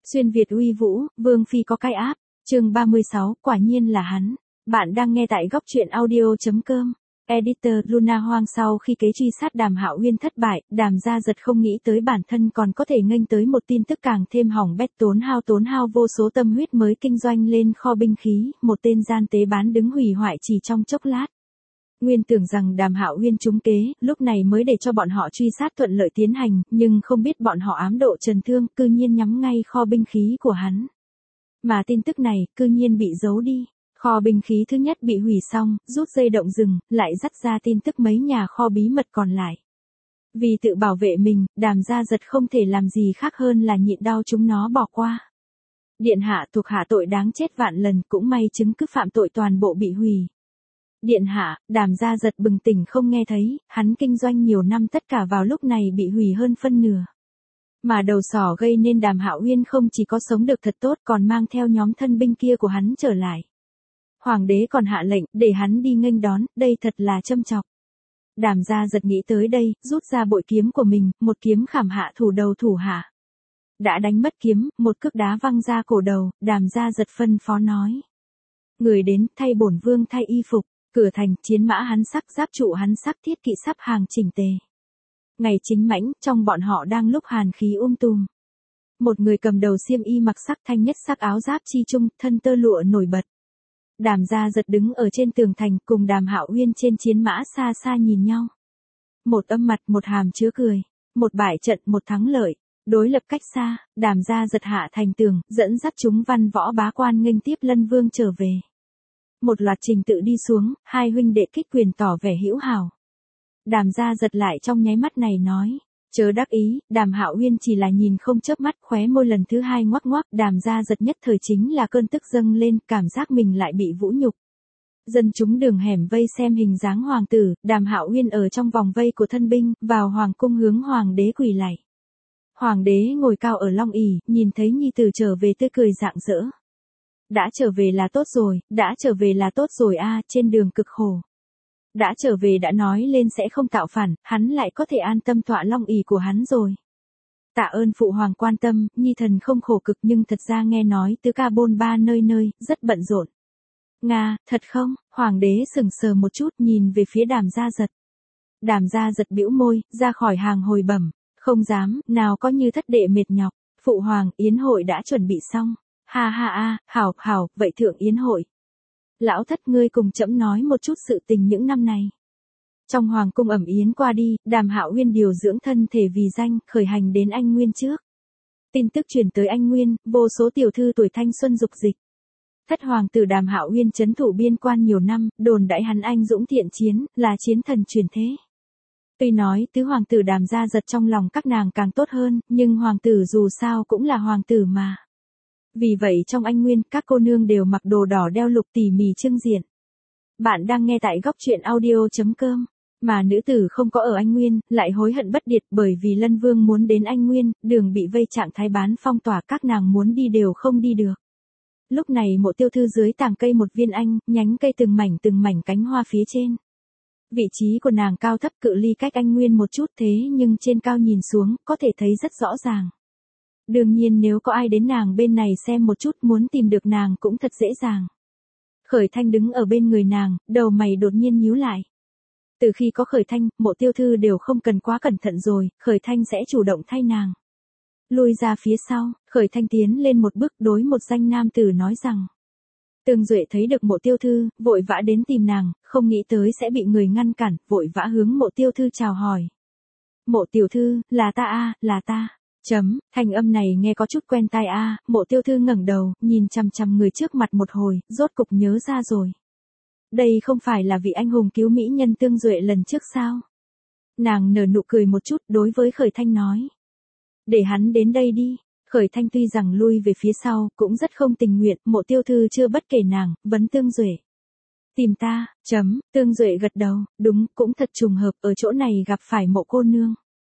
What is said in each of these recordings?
Xuyên Việt uy vũ, Vương Phi có cái áp, chương 36, quả nhiên là hắn. Bạn đang nghe tại góc truyện audio.com. Editor Luna Hoang. Sau khi kế truy sát Đàm Hạo Uyên thất bại, Đàm Gia Giật không nghĩ tới bản thân còn có thể nghênh tới một tin tức càng thêm hỏng bét, tốn hao vô số tâm huyết mới kinh doanh lên kho binh khí, một tên gian tế bán đứng hủy hoại chỉ trong chốc lát. Nguyên tưởng rằng Đàm Hạo Uyên trúng kế, lúc này mới để cho bọn họ truy sát thuận lợi tiến hành, nhưng không biết bọn họ ám độ trần thương, cư nhiên nhắm ngay kho binh khí của hắn. Mà tin tức này, cư nhiên bị giấu đi. Kho binh khí thứ nhất bị hủy xong, rút dây động rừng, lại dắt ra tin tức mấy nhà kho bí mật còn lại. Vì tự bảo vệ mình, Đàm Gia Giật không thể làm gì khác hơn là nhịn đau chúng nó bỏ qua. Điện hạ thuộc hạ tội đáng chết vạn lần, cũng may chứng cứ phạm tội toàn bộ bị hủy. Điện hạ, Đàm Gia Giật bừng tỉnh không nghe thấy, hắn kinh doanh nhiều năm tất cả vào lúc này bị hủy hơn phân nửa. Mà đầu sỏ gây nên Đàm Hạo Uyên không chỉ có sống được thật tốt còn mang theo nhóm thân binh kia của hắn trở lại. Hoàng đế còn hạ lệnh để hắn đi nghênh đón, đây thật là châm chọc. Đàm Gia Giật nghĩ tới đây, rút ra bội kiếm của mình, một kiếm khảm hạ thủ đầu thủ hạ. Đã đánh mất kiếm, một cước đá văng ra cổ đầu, Đàm Gia Giật phân phó nói. Người đến, thay bổn vương thay y phục, cửa thành, chiến mã hắn sắc, giáp trụ hắn sắc, thiết kỵ sắp hàng chỉnh tề. Ngày chính mãnh, trong bọn họ đang lúc hàn khí tùm. Một người cầm đầu xiêm y mặc sắc thanh nhất sắc áo giáp chi trung, thân tơ lụa nổi bật. Đàm Gia Giật đứng ở trên tường thành cùng Đàm Hạo Uyên trên chiến mã xa xa nhìn nhau. Một âm mặt, một hàm chứa cười, một bại trận, một thắng lợi. Đối lập cách xa, Đàm Gia Giật hạ thành tường, dẫn dắt chúng văn võ bá quan nghênh tiếp Lân Vương trở về. Một loạt trình tự đi xuống, hai huynh đệ kích quyền tỏ vẻ hữu hảo. Đàm Gia Giật lại trong nháy mắt này nói, chớ đắc ý, Đàm Hạo Uyên chỉ là nhìn không chớp mắt, khóe môi lần thứ hai ngoắc ngoắc, Đàm Gia Giật nhất thời chính là cơn tức dâng lên, cảm giác mình lại bị vũ nhục. Dân chúng đường hẻm vây xem hình dáng hoàng tử, Đàm Hạo Uyên ở trong vòng vây của thân binh, vào hoàng cung hướng hoàng đế quỳ lạy. Hoàng đế ngồi cao ở long ỷ, nhìn thấy nhi tử trở về tươi cười rạng rỡ. Đã trở về là tốt rồi, đã trở về là tốt rồi a, trên đường cực khổ. Đã trở về đã nói lên sẽ không tạo phản, hắn lại có thể an tâm tọa long ỷ của hắn rồi. Tạ ơn phụ hoàng quan tâm, nhi thần không khổ cực nhưng thật ra nghe nói tứ ca bôn ba nơi nơi, rất bận rộn. Nga, thật không? Hoàng đế sững sờ một chút nhìn về phía Đàm Gia Giật. Đàm Gia Giật bĩu môi, ra khỏi hàng hồi bẩm, không dám, nào có như thất đệ mệt nhọc. Phụ hoàng, yến hội đã chuẩn bị xong. Ha ha a, hảo, vậy thượng yến hội. Lão thất ngươi cùng trẫm nói một chút sự tình những năm này. Trong hoàng cung ẩm yến qua đi, Đàm Hạo Uyên điều dưỡng thân thể vì danh, khởi hành đến Anh Nguyên trước. Tin tức truyền tới Anh Nguyên, vô số tiểu thư tuổi thanh xuân dục dịch. Thất hoàng tử Đàm Hạo Uyên trấn thủ biên quan nhiều năm, đồn đãi hắn anh dũng thiện chiến, là chiến thần truyền thế. Tuy nói tứ hoàng tử Đàm Gia Giật trong lòng các nàng càng tốt hơn, nhưng hoàng tử dù sao cũng là hoàng tử mà. Vì vậy trong Anh Nguyên, các cô nương đều mặc đồ đỏ đeo lục tỉ mỉ trưng diện. Bạn đang nghe tại góc truyện audio.com. Mà nữ tử không có ở Anh Nguyên, lại hối hận bất điệt bởi vì Lân Vương muốn đến Anh Nguyên, đường bị vây trạng thái bán phong tỏa, các nàng muốn đi đều không đi được. Lúc này Mộ Tiêu Thư dưới tàng cây một viên anh, nhánh cây từng mảnh cánh hoa phía trên. Vị trí của nàng cao thấp cự ly cách Anh Nguyên một chút thế nhưng trên cao nhìn xuống, có thể thấy rất rõ ràng. Đương nhiên nếu có ai đến nàng bên này xem một chút muốn tìm được nàng cũng thật dễ dàng. Khởi Thanh đứng ở bên người nàng, đầu mày đột nhiên nhíu lại. Từ khi có Khởi Thanh, Mộ Tiêu Thư đều không cần quá cẩn thận rồi, Khởi Thanh sẽ chủ động thay nàng. Lui ra phía sau, Khởi Thanh tiến lên một bước đối một danh nam tử nói rằng. Tương Duệ thấy được Mộ Tiêu Thư, vội vã đến tìm nàng, không nghĩ tới sẽ bị người ngăn cản, vội vã hướng Mộ Tiêu Thư chào hỏi. Mộ tiểu thư, là ta a, là ta. Thanh âm này nghe có chút quen tai a, Mộ Tiêu Thư ngẩng đầu, nhìn chằm chằm người trước mặt một hồi, rốt cục nhớ ra rồi. Đây không phải là vị anh hùng cứu mỹ nhân Tương Duệ lần trước sao? Nàng nở nụ cười một chút, đối với Khởi Thanh nói. Để hắn đến đây đi. Khởi Thanh tuy rằng lui về phía sau, cũng rất không tình nguyện, Mộ Tiêu Thư chưa bất kể nàng, vấn Tương Duệ. Tìm ta, Tương Duệ gật đầu, đúng, cũng thật trùng hợp, ở chỗ này gặp phải Mộ cô nương.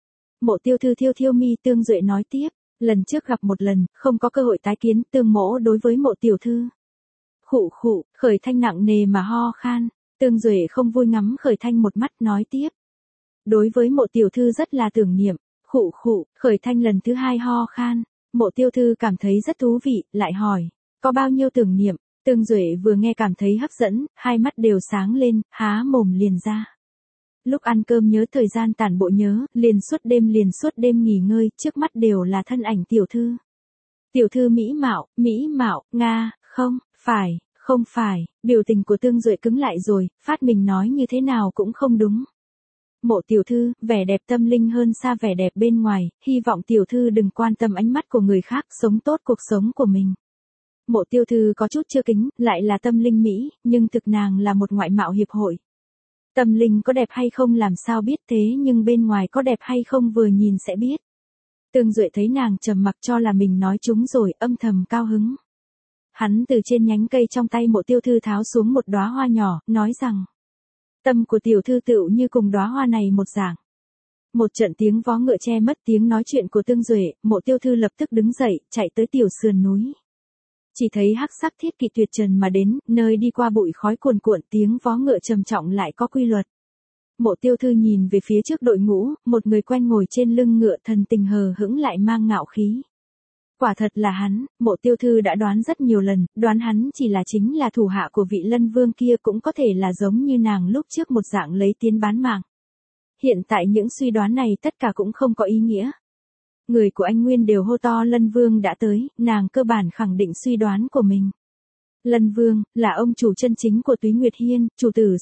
Mộ Tiêu Thư thiêu mi, Tương Duệ nói tiếp, lần trước gặp một lần, không có cơ hội tái kiến, Tương mỗ đối với Mộ tiểu thư. Khụ, Khởi Thanh nặng nề mà ho khan, Tương Duệ không vui ngắm Khởi Thanh một mắt nói tiếp. Đối với Mộ tiểu thư rất là tưởng niệm, khụ, Khởi Thanh lần thứ hai ho khan, Mộ Tiêu Thư cảm thấy rất thú vị, lại hỏi, có bao nhiêu tưởng niệm? Tương Duệ vừa nghe cảm thấy hấp dẫn, hai mắt đều sáng lên, há mồm liền ra. Lúc ăn cơm nhớ thời gian tản bộ nhớ, liền suốt đêm nghỉ ngơi, trước mắt đều là thân ảnh tiểu thư. Tiểu thư mỹ mạo, Nga, không phải, biểu tình của Tương Duệ cứng lại rồi, phát mình nói như thế nào cũng không đúng. Mộ tiểu thư, vẻ đẹp tâm linh hơn xa vẻ đẹp bên ngoài, hy vọng tiểu thư đừng quan tâm ánh mắt của người khác, sống tốt cuộc sống của mình. Mộ Tiêu Thư có chút chưa kính, lại là tâm linh Mỹ, nhưng thực nàng là một ngoại mạo hiệp hội. Tâm linh có đẹp hay không làm sao biết thế nhưng bên ngoài có đẹp hay không vừa nhìn sẽ biết. Tương Duệ thấy nàng trầm mặc cho là mình nói trúng rồi, âm thầm cao hứng. Hắn từ trên nhánh cây trong tay Mộ Tiêu Thư tháo xuống một đóa hoa nhỏ, nói rằng, tâm của tiểu thư tựu như cùng đóa hoa này một dạng. Một trận tiếng vó ngựa che mất tiếng nói chuyện của Tương Duệ, Mộ Tiêu Thư lập tức đứng dậy, chạy tới tiểu sườn núi. Chỉ thấy hắc sắc thiết kỵ tuyệt trần mà đến, nơi đi qua bụi khói cuồn cuộn, tiếng vó ngựa trầm trọng lại có quy luật. Mộ Tiêu Thư nhìn về phía trước đội ngũ, một người quen ngồi trên lưng ngựa, thần tình hờ hững lại mang ngạo khí. Quả thật là hắn, Mộ Tiêu Thư đã đoán rất nhiều lần, đoán hắn chỉ là chính là thủ hạ của vị Lân Vương kia, cũng có thể là giống như nàng lúc trước một dạng lấy tiến bán mạng. Hiện tại những suy đoán này tất cả cũng không có ý nghĩa. Người của Anh Nguyên đều hô to Lân Vương đã tới, nàng cơ bản khẳng định suy đoán của mình. Lân Vương, là ông chủ chân chính của Túy Nguyệt Hiên, chủ tử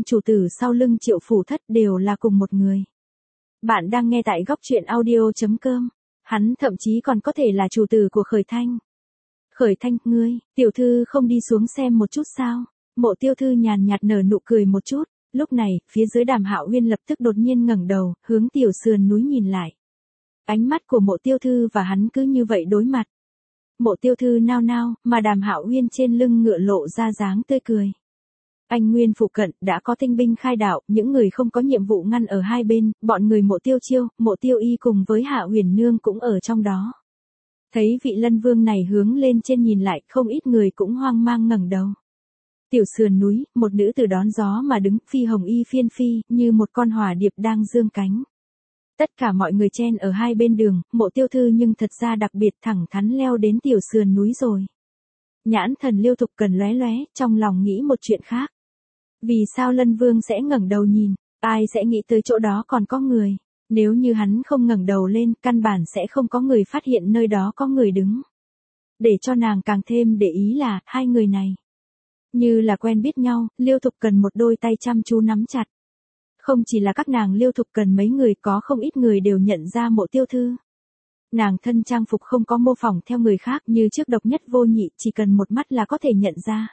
sau lưng Triệu Phủ Thất đều là cùng một người. Bạn đang nghe tại góc truyện audio.com. Hắn thậm chí còn có thể là chủ tử của Khởi Thanh. Khởi Thanh, ngươi, tiểu thư không đi xuống xem một chút sao? Mộ Tiêu Thư nhàn nhạt nở nụ cười một chút, lúc này, phía dưới Đàm Hạo Uyên lập tức đột nhiên ngẩng đầu, hướng tiểu sườn núi nhìn lại. Ánh mắt của Mộ Tiêu Thư và hắn cứ như vậy đối mặt. Mộ Tiêu Thư nao nao, mà Đàm Hạo Uyên trên lưng ngựa lộ ra dáng tươi cười. Anh Nguyên phụ cận đã có tinh binh khai đạo, những người không có nhiệm vụ ngăn ở hai bên, bọn người Mộ Tiêu Chiêu, Mộ Tiêu Y cùng với Hạ Huyền Nương cũng ở trong đó. Thấy vị Lân Vương này hướng lên trên nhìn lại, không ít người cũng hoang mang ngẩng đầu. Tiểu sườn núi, một nữ tử đón gió mà đứng, phi hồng y phiên phi, như một con hỏa điệp đang dương cánh. Tất cả mọi người chen ở hai bên đường, Mộ Tiêu Thư nhưng thật ra đặc biệt thẳng thắn leo đến tiểu sườn núi rồi. Nhãn thần Liêu Thục Cần lóe lóe, trong lòng nghĩ một chuyện khác. Vì sao Lân Vương sẽ ngẩng đầu nhìn, ai sẽ nghĩ tới chỗ đó còn có người, nếu như hắn không ngẩng đầu lên, căn bản sẽ không có người phát hiện nơi đó có người đứng. Để cho nàng càng thêm để ý là, hai người này, như là quen biết nhau, Liêu Thục Cần một đôi tay chăm chú nắm chặt. Không chỉ là các nàng Liêu Thục Cần mấy người, có không ít người đều nhận ra Mộ Tiêu Thư. Nàng thân trang phục không có mô phỏng theo người khác, như trước độc nhất vô nhị, chỉ cần một mắt là có thể nhận ra.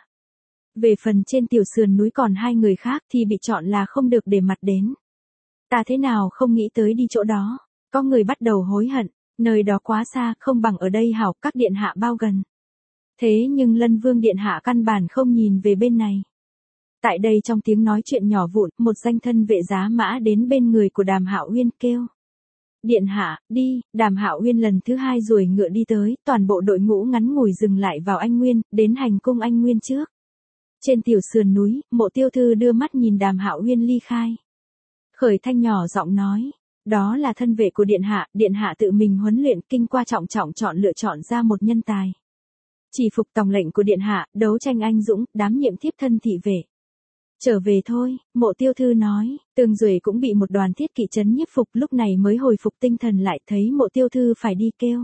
Về phần trên tiểu sườn núi còn hai người khác thì bị chọn là không được để mặt đến. Ta thế nào không nghĩ tới đi chỗ đó, có người bắt đầu hối hận, nơi đó quá xa, không bằng ở đây hảo, các điện hạ bao gần. Thế nhưng Lân Vương điện hạ căn bản không nhìn về bên này. Tại đây trong tiếng nói chuyện nhỏ vụn, một danh thân vệ giá mã đến bên người của Đàm Hạo Uyên kêu. Điện hạ, đi, Đàm Hạo Uyên lần thứ hai ruồi ngựa đi tới, toàn bộ đội ngũ ngắn ngủi dừng lại vào Anh Nguyên, đến hành cung Anh Nguyên trước. Trên tiểu sườn núi, Mộ Tiêu Thư đưa mắt nhìn Đàm Hạo Uyên ly khai. Khởi Thanh nhỏ giọng nói, đó là thân vệ của điện hạ tự mình huấn luyện, kinh qua trọng lựa chọn ra một nhân tài. Chỉ phục tòng lệnh của điện hạ, đấu tranh anh dũng, đảm nhiệm thiếp thân thị vệ. Trở về thôi, Mộ Tiêu Thư nói, Tương Duệ cũng bị một đoàn thiết kỵ trấn nhiếp phục, lúc này mới hồi phục tinh thần lại, thấy Mộ Tiêu Thư phải đi kêu.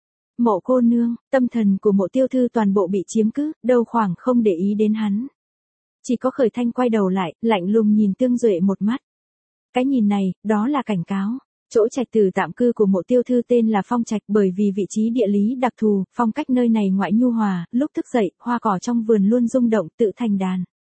Mộ cô nương, tâm thần của Mộ Tiêu Thư toàn bộ bị chiếm cứ, đâu khoảng không để ý đến hắn. Chỉ có Khởi Thanh quay đầu lại, lạnh lùng nhìn Tương Duệ một mắt. Cái nhìn này, đó là cảnh cáo. Chỗ trạch tử tạm cư của Mộ Tiêu Thư tên là Phong Trạch, bởi vì vị trí địa lý đặc thù, phong cách nơi này ngoại nhu hòa, lúc thức dậy, hoa cỏ trong vườn luôn rung động, tự thành đàn.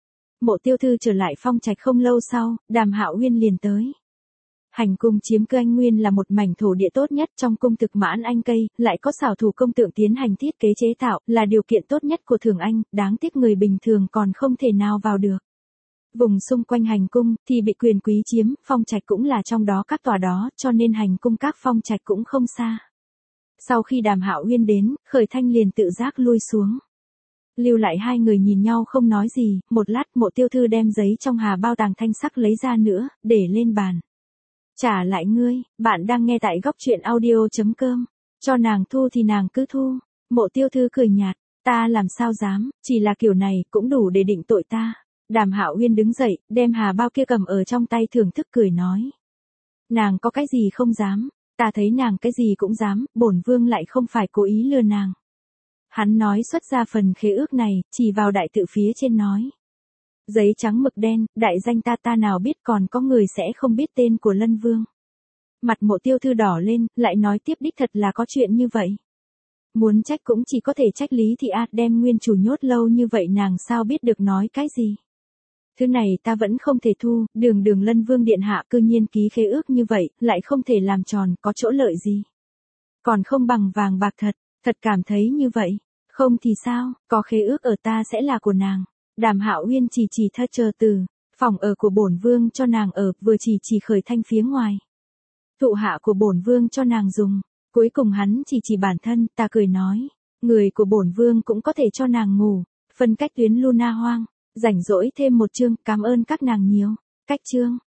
Mộ Tiêu Thư trở lại Phong Trạch không lâu sau, Đàm Hạo Uyên liền tới. Hành cung chiếm cứ Anh Nguyên là một mảnh thổ địa tốt nhất trong cung thực Mãn Anh Cây, lại có xảo thủ công tượng tiến hành thiết kế chế tạo, là điều kiện tốt nhất của Thường Anh, đáng tiếc người bình thường còn không thể nào vào được. Vùng xung quanh hành cung thì bị quyền quý chiếm, Phong Trạch cũng là trong đó các tòa đó, cho nên hành cung các Phong Trạch cũng không xa. Sau khi Đàm Hạo Uyên đến, Khởi Thanh liền tự giác lui xuống. Lưu lại hai người nhìn nhau không nói gì, một lát Mộ Tiêu Thư đem giấy trong hà bao tàng thanh sắc lấy ra nữa, để lên bàn. Trả lại ngươi, bạn đang nghe tại góc truyện audio.com. Cho nàng thu thì nàng cứ thu. Mộ Tiêu Thư cười nhạt, ta làm sao dám, chỉ là kiểu này cũng đủ để định tội ta. Đàm Hạo Uyên đứng dậy, đem hà bao kia cầm ở trong tay thưởng thức cười nói. Nàng có cái gì không dám, ta thấy nàng cái gì cũng dám, bổn vương lại không phải cố ý lừa nàng. Hắn nói xuất ra phần khế ước này, chỉ vào đại tự phía trên nói. Giấy trắng mực đen, đại danh ta nào biết còn có người sẽ không biết tên của Lân Vương. Mặt Mộ Tiêu Thư đỏ lên, lại nói tiếp đích thật là có chuyện như vậy. Muốn trách cũng chỉ có thể trách Lý Thị A, đem nguyên chủ nhốt lâu như vậy nàng sao biết được nói cái gì. Thứ này ta vẫn không thể thu, đường Lân Vương điện hạ cư nhiên ký khế ước như vậy, lại không thể làm tròn, có chỗ lợi gì. Còn không bằng vàng bạc thật cảm thấy như vậy. Không thì sao, có khế ước ở ta sẽ là của nàng. Đàm Hạo Uyên chỉ thơ chờ từ, phòng ở của bổn vương cho nàng ở, vừa chỉ khởi thanh phía ngoài. Thụ hạ của bổn vương cho nàng dùng, cuối cùng hắn chỉ bản thân, ta cười nói, người của bổn vương cũng có thể cho nàng ngủ, phân cách tuyến Luna Hoang, rảnh rỗi thêm một chương, cảm ơn các nàng nhiều. Cách chương